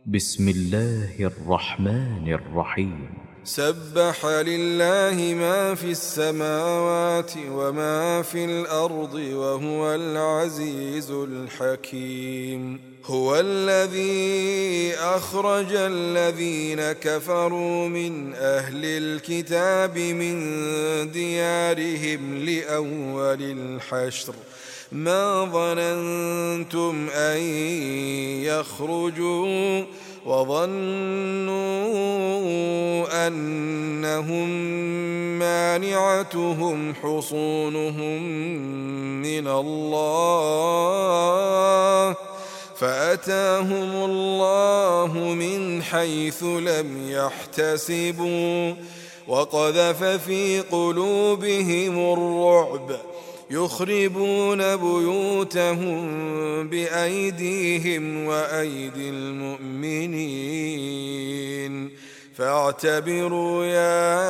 بسم الله الرحمن الرحيم. سبح لله ما في السماوات وما في الأرض وهو العزيز الحكيم. هو الذي أخرج الذين كفروا من أهل الكتاب من ديارهم لأول الحشر ما ظننتم أن يخرجوا وظنوا أنهم مانعتهم حصونهم من الله فأتاهم الله من حيث لم يحتسبوا وقذف في قلوبهم الرعب يخربون بيوتهم بأيديهم وأيدي المؤمنين فاعتبروا يا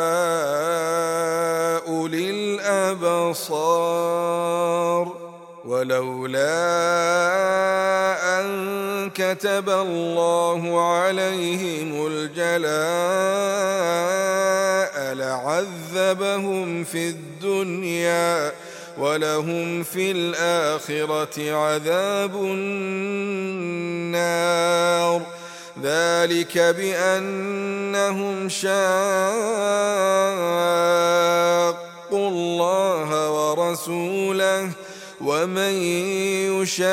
أولي الأبصار. ولولا أن كتب الله عليهم الجلاء لعذبهم في الدنيا ولهم في الآخرة عذاب النار ذلك بأنهم شاقوا الله ورسوله ومن يشاق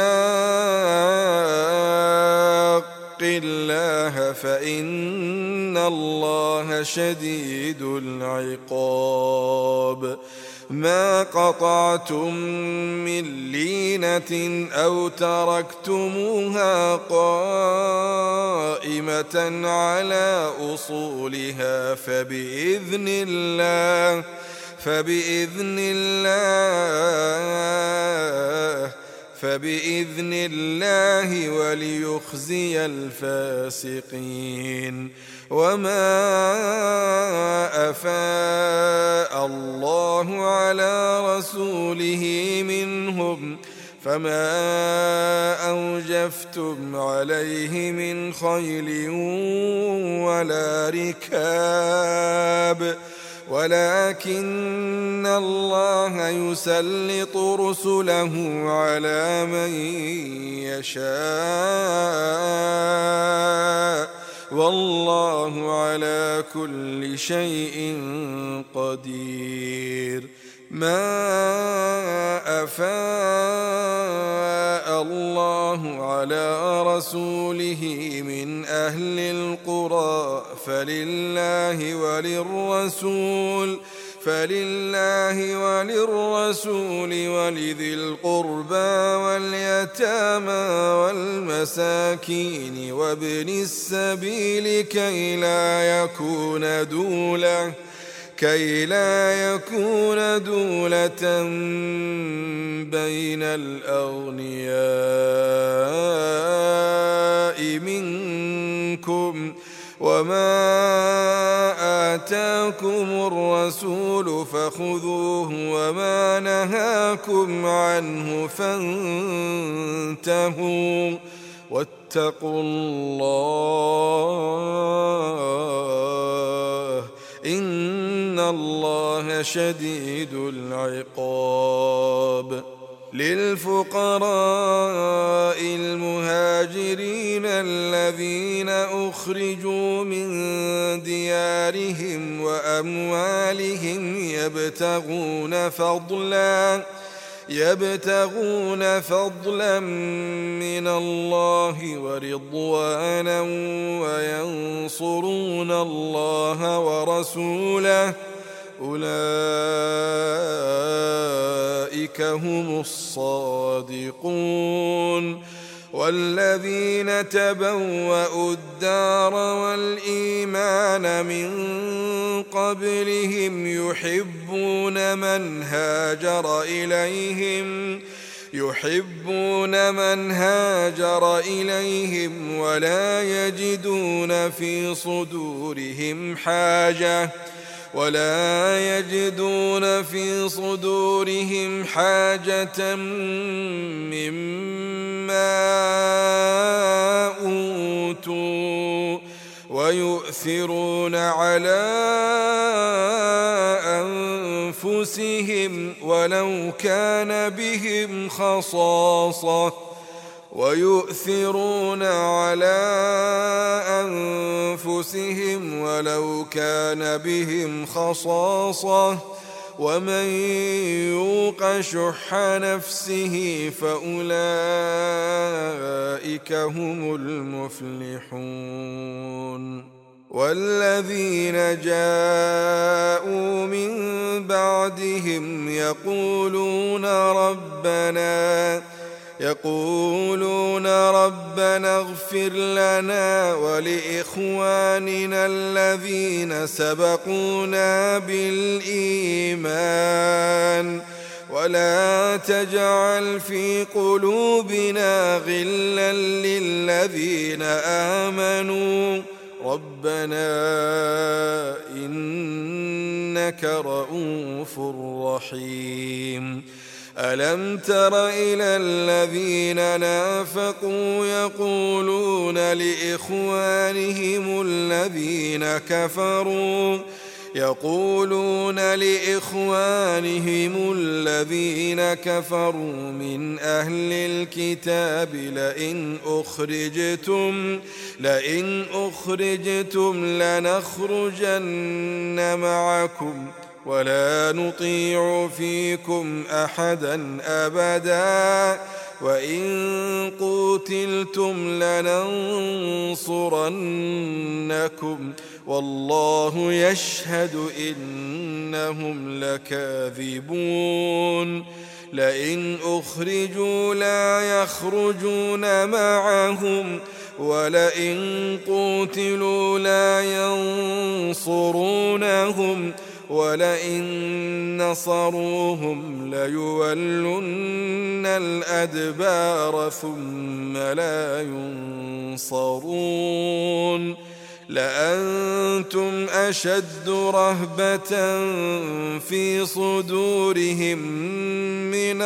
الله فإن الله شديد العقاب. ما قطعتم من لينة أو تركتموها قائمة على أصولها فبإذن الله وليخزي الفاسقين. وما أفاء الله على رسوله منهم فما أوجفتم عليه من خيل ولا ركاب ولكن الله يسلط رسله على من يشاء والله على كل شيء قدير. ما أفاء الله على رسوله من أهل القرى فلله وللرسول ولذي القربى واليتامى والمساكين وابن السبيل كي لا يكون دولة بين الأغنياء منكم. وما آتاكم الرسول فخذوه وما نهاكم عنه فانتهوا واتقوا الله إن الله شديد العقاب. للفقراء المهاجرين الذين أخرجوا من ديارهم وأموالهم يبتغون فضلا من الله ورضوانا وينصرون الله ورسوله أولئك هم الصادقون. والذين تبوأوا الدار والإيمان من قبلهم يحبون من هاجر إليهم ولا يجدون في صدورهم ولا يجدون في صدورهم حاجة مما أوتوا ويؤثرون على أنفسهم ولو كان بهم خصاصة ومن يوق شح نفسه فأولئك هم المفلحون والذين جاءوا من بعدهم يقولون ربنا اغفر لنا ولإخواننا الذين سبقونا بالإيمان ولا تجعل في قلوبنا غلا للذين آمنوا ربنا إنك رؤوف رحيم ألم تر إلى الذين نافقوا يقولون لإخوانهم الذين كفروا من أهل الكتاب لئن أخرجتم لنخرجن معكم ولا نطيع فيكم أحدا أبدا وإن قوتلتم لننصرنكم والله يشهد إنهم لكاذبون لئن أخرجوا لا يخرجون معهم ولئن قوتلوا لا ينصرونهم ولئن نصروهم ليولن الأدبار ثم لا ينصرون لأنتم أشد رهبة في صدورهم من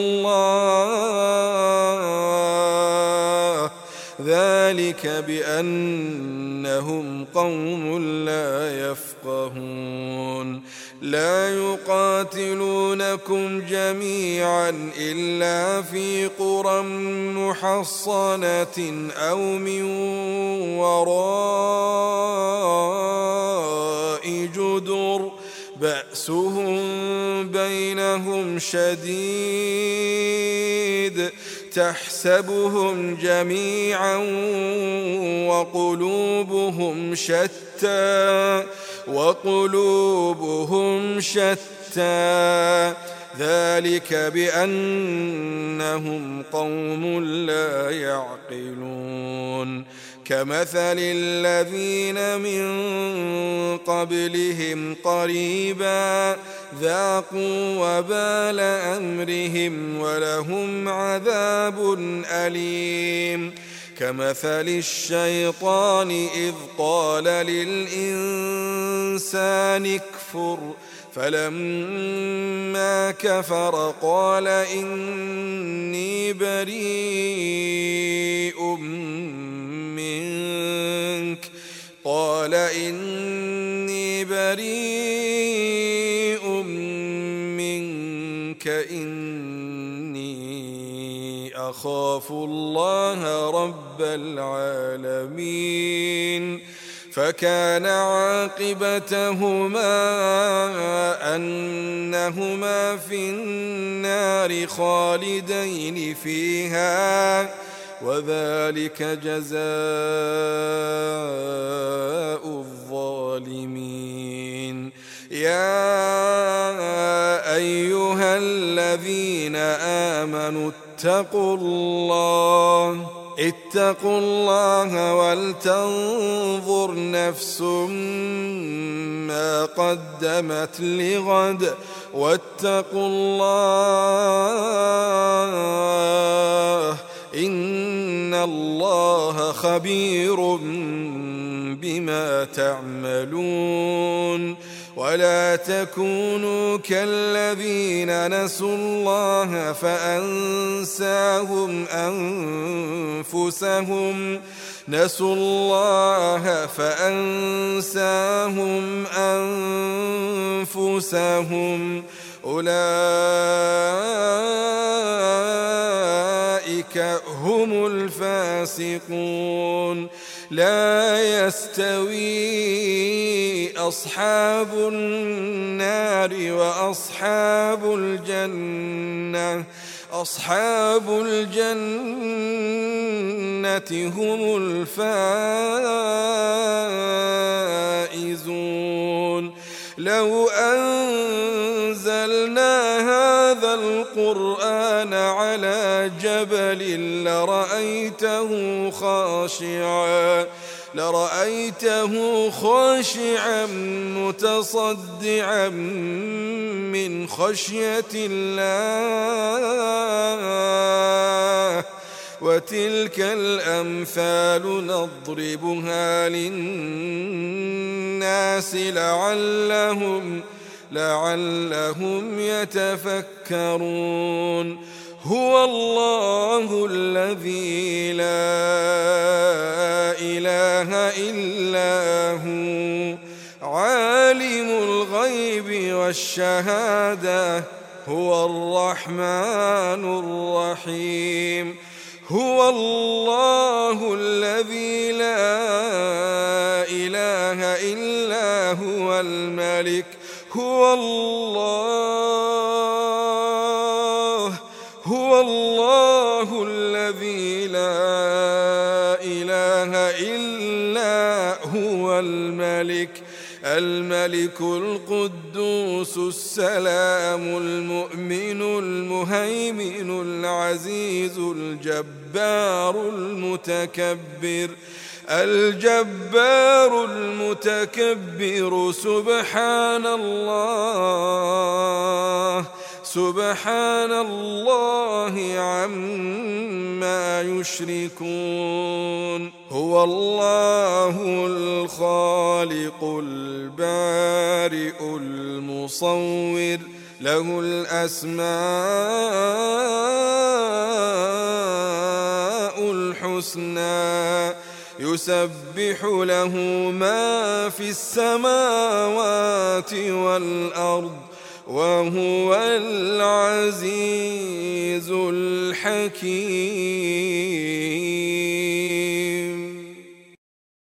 الله ذلك بأنهم قوم لا يفقهون لا يقاتلونكم جميعا إلا في قرى محصنة أو من وراء جدر بأسهم بينهم شديد تحسبهم جميعا وقلوبهم شتى ذلك بأنهم قوم لا يعقلون كمثل الذين من قبلهم قريبا ذاقوا وبال أمرهم ولهم عذاب أليم كمثل الشيطان إذ قال للإنسان اكفر فلما كفر قال إني بريء منك إني أخاف الله رب العالمين فكان عاقبتهما أنهما في النار خالدين فيها وذلك جزاء الظالمين يا أيها الذين آمنوا اتقوا الله ولتنظر نفس ما قدمت لغد واتقوا الله إن الله خبير بما تعملون ولا تكونوا كالذين نسوا الله فأنساهم أنفسهم أولئك هم الفاسقون لا يستوي أصحاب النار وأصحاب الجنة هم الفائزون لو أنزلنا هذا القرآن على جبل لرأيته خاشعا متصدعا من خشية الله وتلك الأمثال نضربها للناس لعلهم يتفكرون هو الله الذي لا إله إلا هو عالم الغيب والشهادة هو الرحمن الرحيم هو الله الذي لا إله إلا هو الملك هو الله الذي لا إله إلا هو الملك القدوس السلام المؤمن المهيمن العزيز الجبار المتكبر سبحان الله عما يشركون هو الله الخالق البارئ المصور له الأسماء الحسنى يسبح له ما في السماوات والأرض وهو العزيز الحكيم